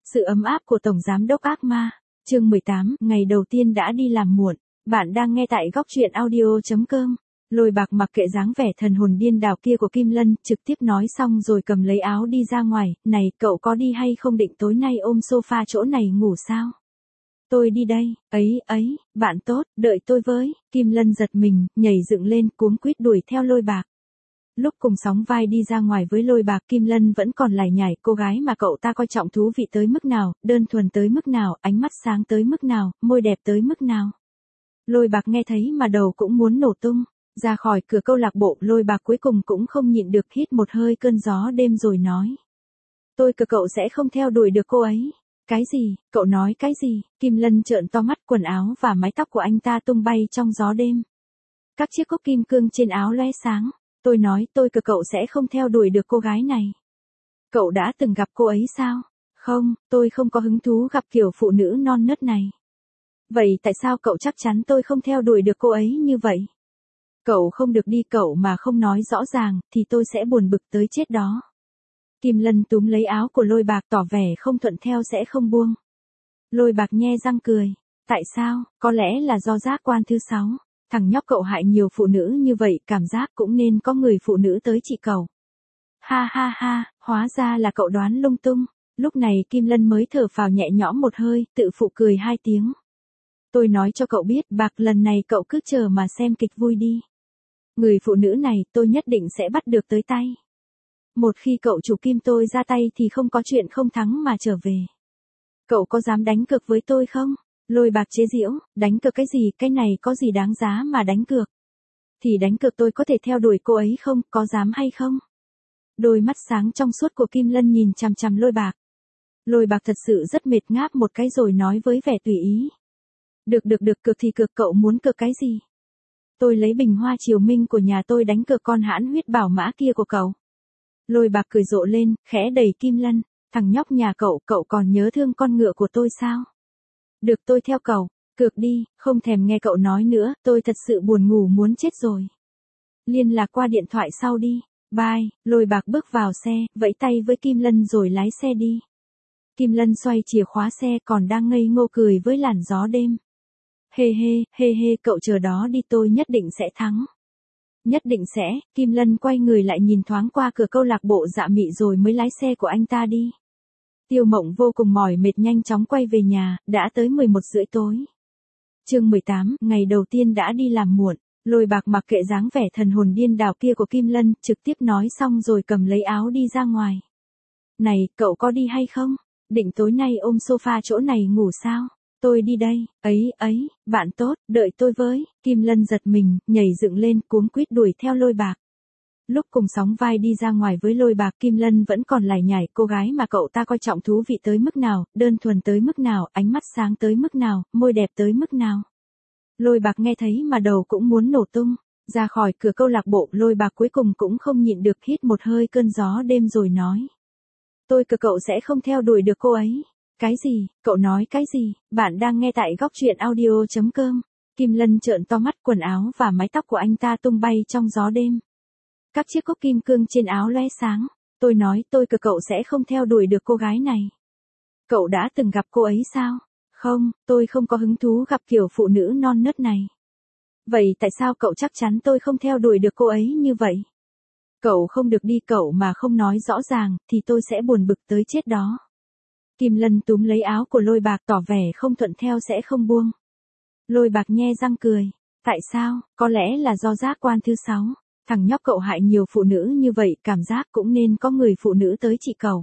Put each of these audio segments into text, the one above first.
Sự ấm áp của Tổng Giám đốc ác ma. Chương 18, ngày đầu tiên đã đi làm muộn. Bạn đang nghe tại góc truyện audio.com. Lôi Bạc mặc kệ dáng vẻ thần hồn điên đảo kia của Kim Lân, trực tiếp nói xong rồi cầm lấy áo đi ra ngoài. Này, cậu có đi hay không, định tối nay ôm sofa chỗ này ngủ sao? Tôi đi đây. Ấy, bạn tốt, đợi tôi với. Kim Lân giật mình, nhảy dựng lên, cuống quýt đuổi theo Lôi Bạc. Lúc cùng sóng vai đi ra ngoài với Lôi Bạc, Kim Lân vẫn còn lải nhải, cô gái mà cậu ta coi trọng thú vị tới mức nào, đơn thuần tới mức nào, ánh mắt sáng tới mức nào, môi đẹp tới mức nào. Lôi Bạc nghe thấy mà đầu cũng muốn nổ tung. Ra khỏi cửa câu lạc bộ, Lôi Bạc cuối cùng cũng không nhịn được hít một hơi cơn gió đêm rồi nói. Tôi cậu sẽ không theo đuổi được cô ấy. Cái gì, cậu nói cái gì? Kim Lân trợn to mắt, quần áo và mái tóc của anh ta tung bay trong gió đêm. Các chiếc cúc kim cương trên áo lóe sáng. Tôi nói tôi cậu sẽ không theo đuổi được cô gái này. Cậu đã từng gặp cô ấy sao? Không, tôi không có hứng thú gặp kiểu phụ nữ non nớt này. Vậy tại sao cậu chắc chắn tôi không theo đuổi được cô ấy như vậy? Cậu không được đi, cậu mà không nói rõ ràng, thì tôi sẽ buồn bực tới chết đó. Kim Lân túm lấy áo của Lôi Bạc, tỏ vẻ không thuận theo sẽ không buông. Lôi Bạc nhe răng cười. Tại sao? Có lẽ là do giác quan thứ 6. Thằng nhóc cậu hại nhiều phụ nữ như vậy, cảm giác cũng nên có người phụ nữ tới trị cậu. Ha, hóa ra là cậu đoán lung tung. Lúc này Kim Lân mới thở phào nhẹ nhõm một hơi, tự phụ cười 2 tiếng. Tôi nói cho cậu biết, Bạc, lần này cậu cứ chờ mà xem kịch vui đi. Người phụ nữ này tôi nhất định sẽ bắt được tới tay. Một khi cậu chủ Kim tôi ra tay thì không có chuyện không thắng mà trở về. Cậu có dám đánh cược với tôi không? Lôi Bạc chế giễu, đánh cược cái gì, cái này có gì đáng giá mà đánh cược. Thì đánh cược tôi có thể theo đuổi cô ấy không, có dám hay không? Đôi mắt sáng trong suốt của Kim Lân nhìn chằm chằm Lôi Bạc. Lôi Bạc thật sự rất mệt, ngáp một cái rồi nói với vẻ tùy ý. Được, cược thì cược, cậu muốn cược cái gì? Tôi lấy bình hoa triều minh của nhà tôi đánh cược con hãn huyết bảo mã kia của cậu. Lôi Bạc cười rộ lên, khẽ đẩy Kim Lân. Thằng nhóc nhà cậu còn nhớ thương con ngựa của tôi sao? Được, tôi theo cậu, cược đi, không thèm nghe cậu nói nữa, tôi thật sự buồn ngủ muốn chết rồi. Liên lạc qua điện thoại sau đi, bye. Lôi Bạc bước vào xe, vẫy tay với Kim Lân rồi lái xe đi. Kim Lân xoay chìa khóa xe, còn đang ngây ngô cười với làn gió đêm. Hê, cậu chờ đó đi, tôi nhất định sẽ thắng. Nhất định sẽ. Kim Lân quay người lại nhìn thoáng qua cửa câu lạc bộ Dạ Mị rồi mới lái xe của anh ta đi. Tiêu Mộng vô cùng mỏi mệt nhanh chóng quay về nhà, đã tới 11:30 tối. Chương 18, ngày đầu tiên đã đi làm muộn. Lôi Bạc mặc kệ dáng vẻ thần hồn điên đảo kia của Kim Lân, trực tiếp nói xong rồi cầm lấy áo đi ra ngoài. Này, cậu có đi hay không? Định tối nay ôm sofa chỗ này ngủ sao? Tôi đi đây. Ấy, bạn tốt, đợi tôi với. Kim Lân giật mình, nhảy dựng lên, cuống quýt đuổi theo Lôi Bạc. Lúc cùng sóng vai đi ra ngoài với Lôi Bạc, Kim Lân vẫn còn lải nhải, cô gái mà cậu ta coi trọng thú vị tới mức nào, đơn thuần tới mức nào, ánh mắt sáng tới mức nào, môi đẹp tới mức nào. Lôi Bạc nghe thấy mà đầu cũng muốn nổ tung. Ra khỏi cửa câu lạc bộ, Lôi Bạc cuối cùng cũng không nhịn được hít một hơi cơn gió đêm rồi nói. Tôi cậu sẽ không theo đuổi được cô ấy. Cái gì, cậu nói cái gì? Bạn đang nghe tại góc truyện audio.com. Kim Lân trợn to mắt, quần áo và mái tóc của anh ta tung bay trong gió đêm. Các chiếc cúc kim cương trên áo lóe sáng. Tôi nói tôi cậu sẽ không theo đuổi được cô gái này. Cậu đã từng gặp cô ấy sao? Không, tôi không có hứng thú gặp kiểu phụ nữ non nớt này. Vậy tại sao cậu chắc chắn tôi không theo đuổi được cô ấy như vậy? Cậu không được đi, cậu mà không nói rõ ràng, thì tôi sẽ buồn bực tới chết đó. Kim Lân túm lấy áo của Lôi Bạc, tỏ vẻ không thuận theo sẽ không buông. Lôi Bạc nhe răng cười. Tại sao? Có lẽ là do giác quan thứ 6. Thằng nhóc cậu hại nhiều phụ nữ như vậy, cảm giác cũng nên có người phụ nữ tới trị cậu.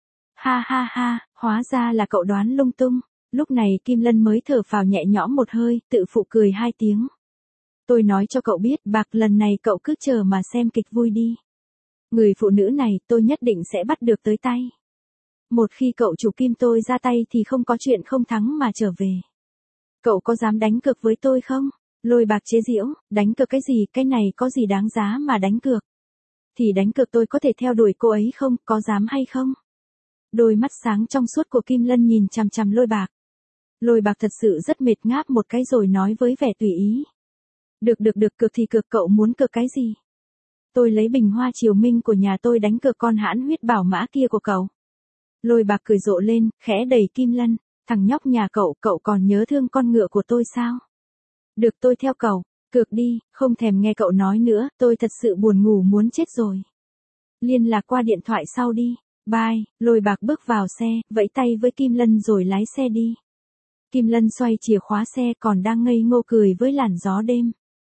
Ha, hóa ra là cậu đoán lung tung. Lúc này Kim Lân mới thở phào nhẹ nhõm một hơi, tự phụ cười 2 tiếng. Tôi nói cho cậu biết, Bạc, lần này cậu cứ chờ mà xem kịch vui đi. Người phụ nữ này tôi nhất định sẽ bắt được tới tay. Một khi cậu chủ Kim tôi ra tay thì không có chuyện không thắng mà trở về. Cậu có dám đánh cược với tôi không? Lôi Bạc chế giễu, đánh cược cái gì, cái này có gì đáng giá mà đánh cược. Thì đánh cược tôi có thể theo đuổi cô ấy không, có dám hay không? Đôi mắt sáng trong suốt của Kim Lân nhìn chằm chằm Lôi Bạc. Lôi Bạc thật sự rất mệt, ngáp một cái rồi nói với vẻ tùy ý. Được, cược thì cược, cậu muốn cược cái gì? Tôi lấy bình hoa triều minh của nhà tôi đánh cược con hãn huyết bảo mã kia của cậu. Lôi Bạc cười rộ lên, khẽ đẩy Kim Lân, thằng nhóc nhà cậu còn nhớ thương con ngựa của tôi sao? Được tôi theo cậu, cược đi, không thèm nghe cậu nói nữa, tôi thật sự buồn ngủ muốn chết rồi. Liên lạc qua điện thoại sau đi, bye, Lôi Bạc bước vào xe, vẫy tay với Kim Lân rồi lái xe đi. Kim Lân xoay chìa khóa xe còn đang ngây ngô cười với làn gió đêm.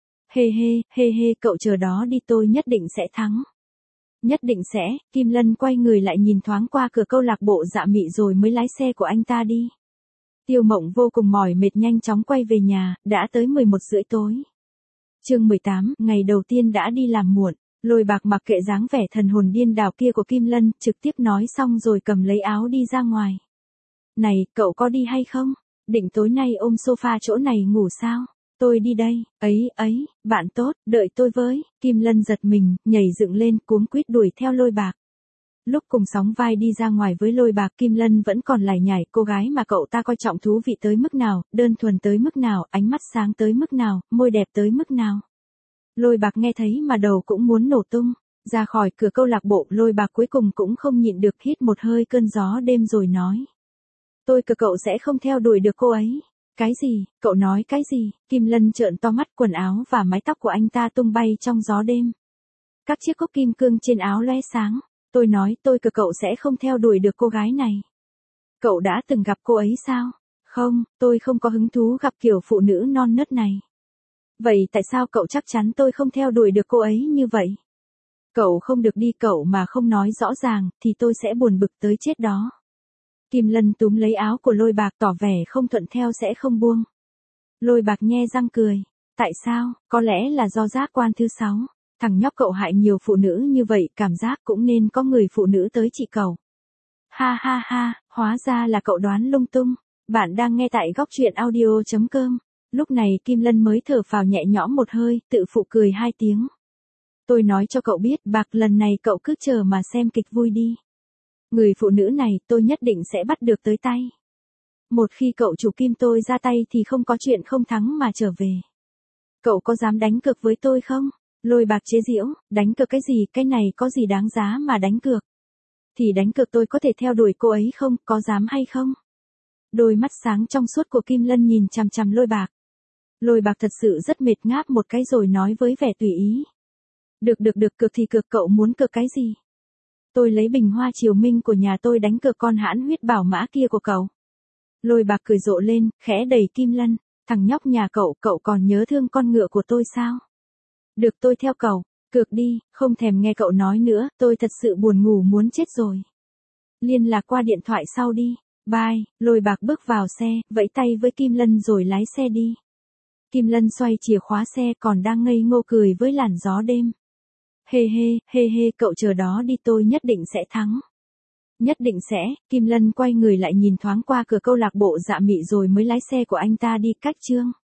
Hê, cậu chờ đó đi tôi nhất định sẽ thắng. Nhất định sẽ, Kim Lân quay người lại nhìn thoáng qua cửa câu lạc bộ Dạ Mị rồi mới lái xe của anh ta đi. Tiêu Mộng vô cùng mỏi mệt nhanh chóng quay về nhà, đã tới 11:30 tối. Chương 18, ngày đầu tiên đã đi làm muộn, Lôi Bạc mặc kệ dáng vẻ thần hồn điên đảo kia của Kim Lân, trực tiếp nói xong rồi cầm lấy áo đi ra ngoài. Này, cậu có đi hay không? Định tối nay ôm sofa chỗ này ngủ sao? Tôi đi đây, ấy, bạn tốt, đợi tôi với, Kim Lân giật mình, nhảy dựng lên, cuống quýt đuổi theo Lôi Bạc. Lúc cùng sóng vai đi ra ngoài với Lôi Bạc, Kim Lân vẫn còn lải nhải, cô gái mà cậu ta coi trọng thú vị tới mức nào, đơn thuần tới mức nào, ánh mắt sáng tới mức nào, môi đẹp tới mức nào. Lôi Bạc nghe thấy mà đầu cũng muốn nổ tung, ra khỏi cửa câu lạc bộ, Lôi Bạc cuối cùng cũng không nhịn được hít một hơi cơn gió đêm rồi nói. Tôi cậu sẽ không theo đuổi được cô ấy. Cái gì, cậu nói cái gì? Kim Lân trợn to mắt, quần áo và mái tóc của anh ta tung bay trong gió đêm. Các chiếc cúc kim cương trên áo lóe sáng. Tôi nói cậu sẽ không theo đuổi được cô gái này. Cậu đã từng gặp cô ấy sao? Không, tôi không có hứng thú gặp kiểu phụ nữ non nớt này. Vậy tại sao cậu chắc chắn tôi không theo đuổi được cô ấy như vậy? Cậu không được đi, cậu mà không nói rõ ràng thì tôi sẽ buồn bực tới chết đó. Kim Lân túm lấy áo của Lôi Bạc tỏ vẻ không thuận theo sẽ không buông. Lôi Bạc nhe răng cười. Tại sao? Có lẽ là do giác quan thứ 6. Thằng nhóc cậu hại nhiều phụ nữ như vậy, cảm giác cũng nên có người phụ nữ tới trị cậu. Ha, hóa ra là cậu đoán lung tung. Bạn đang nghe tại góc truyện audio.com. Lúc này Kim Lân mới thở phào nhẹ nhõm một hơi, tự phụ cười 2 tiếng. Tôi nói cho cậu biết, Bạc, lần này cậu cứ chờ mà xem kịch vui đi. Người phụ nữ này tôi nhất định sẽ bắt được tới tay. Một khi cậu chủ Kim tôi ra tay thì không có chuyện không thắng mà trở về. Cậu có dám đánh cược với tôi không? Lôi Bạc chế giễu, đánh cược cái gì, cái này có gì đáng giá mà đánh cược. Thì đánh cược tôi có thể theo đuổi cô ấy không, có dám hay không? Đôi mắt sáng trong suốt của Kim Lân nhìn chằm chằm Lôi Bạc. Lôi Bạc thật sự rất mệt, ngáp một cái rồi nói với vẻ tùy ý. Được, cược thì cược, cậu muốn cược cái gì? Tôi lấy bình hoa triều minh của nhà tôi đánh cược con hãn huyết bảo mã kia của cậu. Lôi Bạc cười rộ lên, khẽ đẩy Kim Lân, thằng nhóc nhà cậu còn nhớ thương con ngựa của tôi sao? Được tôi theo cậu, cược đi, không thèm nghe cậu nói nữa, tôi thật sự buồn ngủ muốn chết rồi. Liên lạc qua điện thoại sau đi, bye, Lôi Bạc bước vào xe, vẫy tay với Kim Lân rồi lái xe đi. Kim Lân xoay chìa khóa xe còn đang ngây ngô cười với làn gió đêm. Hê, cậu chờ đó đi tôi nhất định sẽ thắng. Nhất định sẽ, Kim Lân quay người lại nhìn thoáng qua cửa câu lạc bộ Dạ Mị rồi mới lái xe của anh ta đi. Cách chương